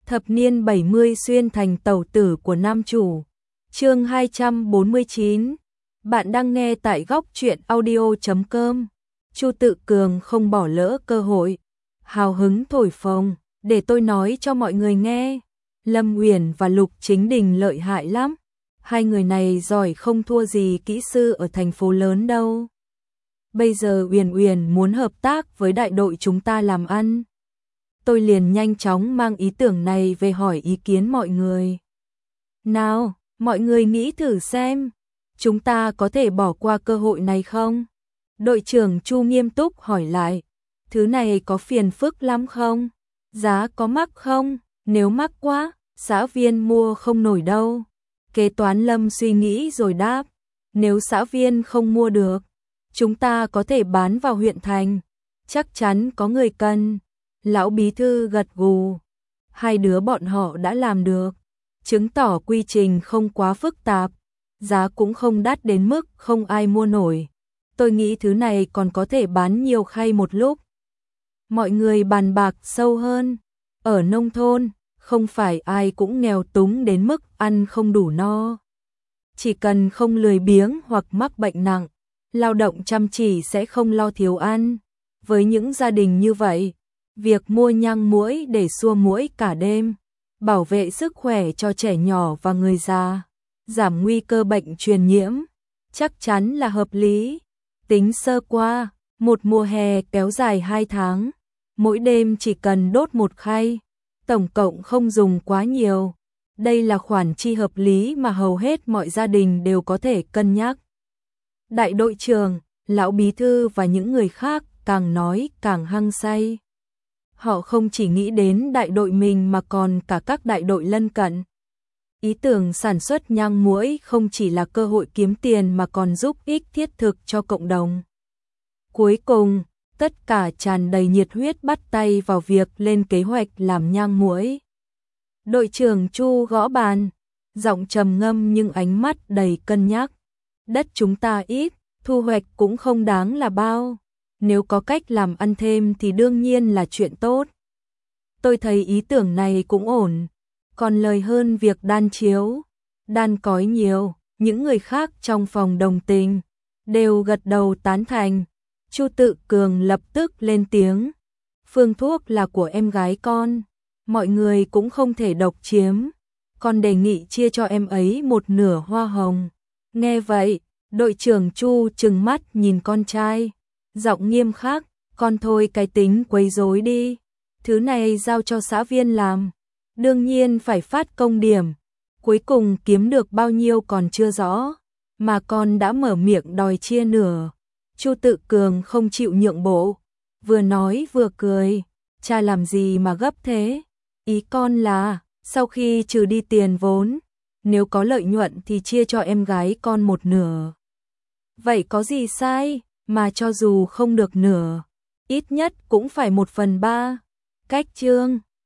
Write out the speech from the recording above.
Thập niên 70 xuyên thành tẩu tử của nam chủ. Chương 249. Bạn đang nghe tại góc truyện audio.com. Chu Tự Cường không bỏ lỡ cơ hội, hào hứng thổi phồng, để tôi nói cho mọi người nghe. Lâm Uyển và Lục Chính Đình lợi hại lắm. Hai người này giỏi không thua gì kỹ sư ở thành phố lớn đâu. Bây giờ Uyển Uyển muốn hợp tác với đại đội chúng ta làm ăn. Tôi liền nhanh chóng mang ý tưởng này về hỏi ý kiến mọi người. Nào, mọi người nghĩ thử xem, chúng ta có thể bỏ qua cơ hội này không? Đội trưởng Chu nghiêm túc hỏi lại, thứ này có phiền phức lắm không? Giá có mắc không? Nếu mắc quá, xã viên mua không nổi đâu. Kế toán Lâm suy nghĩ rồi đáp, nếu xã viên không mua được, chúng ta có thể bán vào huyện thành, chắc chắn có người cần. Lão bí thư gật gù, hai đứa bọn họ đã làm được, chứng tỏ quy trình không quá phức tạp, giá cũng không đắt đến mức không ai mua nổi. Tôi nghĩ thứ này còn có thể bán nhiều khay một lúc. Mọi người bàn bạc sâu hơn, ở nông thôn, không phải ai cũng nghèo túng đến mức ăn không đủ no. Chỉ cần không lười biếng hoặc mắc bệnh nặng, lao động chăm chỉ sẽ không lo thiếu ăn. Với những gia đình như vậy, việc mua nhang muỗi để xua muỗi cả đêm, bảo vệ sức khỏe cho trẻ nhỏ và người già, giảm nguy cơ bệnh truyền nhiễm, chắc chắn là hợp lý. Tính sơ qua, một mùa hè kéo dài 2 tháng, mỗi đêm chỉ cần đốt một khay, tổng cộng không dùng quá nhiều. Đây là khoản chi hợp lý mà hầu hết mọi gia đình đều có thể cân nhắc. Đại đội trưởng, lão bí thư và những người khác càng nói càng hăng say. Họ không chỉ nghĩ đến đại đội mình mà còn cả các đại đội lân cận. Ý tưởng sản xuất nhang muỗi không chỉ là cơ hội kiếm tiền mà còn giúp ích thiết thực cho cộng đồng. Cuối cùng, tất cả tràn đầy nhiệt huyết bắt tay vào việc lên kế hoạch làm nhang muỗi. Đội trưởng Chu gõ bàn, giọng trầm ngâm nhưng ánh mắt đầy cân nhắc. Đất chúng ta ít, thu hoạch cũng không đáng là bao. Nếu có cách làm ăn thêm thì đương nhiên là chuyện tốt. Tôi thấy ý tưởng này cũng ổn, còn lời hơn việc đan chiếu. Đan cói nhiều, những người khác trong phòng đồng tình, đều gật đầu tán thành. Chu Tự Cường lập tức lên tiếng, phương thuốc là của em gái con, mọi người cũng không thể độc chiếm, con đề nghị chia cho em ấy một nửa hoa hồng. Nghe vậy, đội trưởng Chu trừng mắt nhìn con trai, giọng nghiêm khắc, con thôi cái tính quấy rối đi, thứ này giao cho xã viên làm, đương nhiên phải phát công điểm, cuối cùng kiếm được bao nhiêu còn chưa rõ, mà con đã mở miệng đòi chia nửa. Chu Tự Cường không chịu nhượng bộ, vừa nói vừa cười, cha làm gì mà gấp thế, ý con là, sau khi trừ đi tiền vốn, nếu có lợi nhuận thì chia cho em gái con một nửa. Vậy có gì sai, mà cho dù không được nửa, ít nhất cũng phải 1/3. Cách chương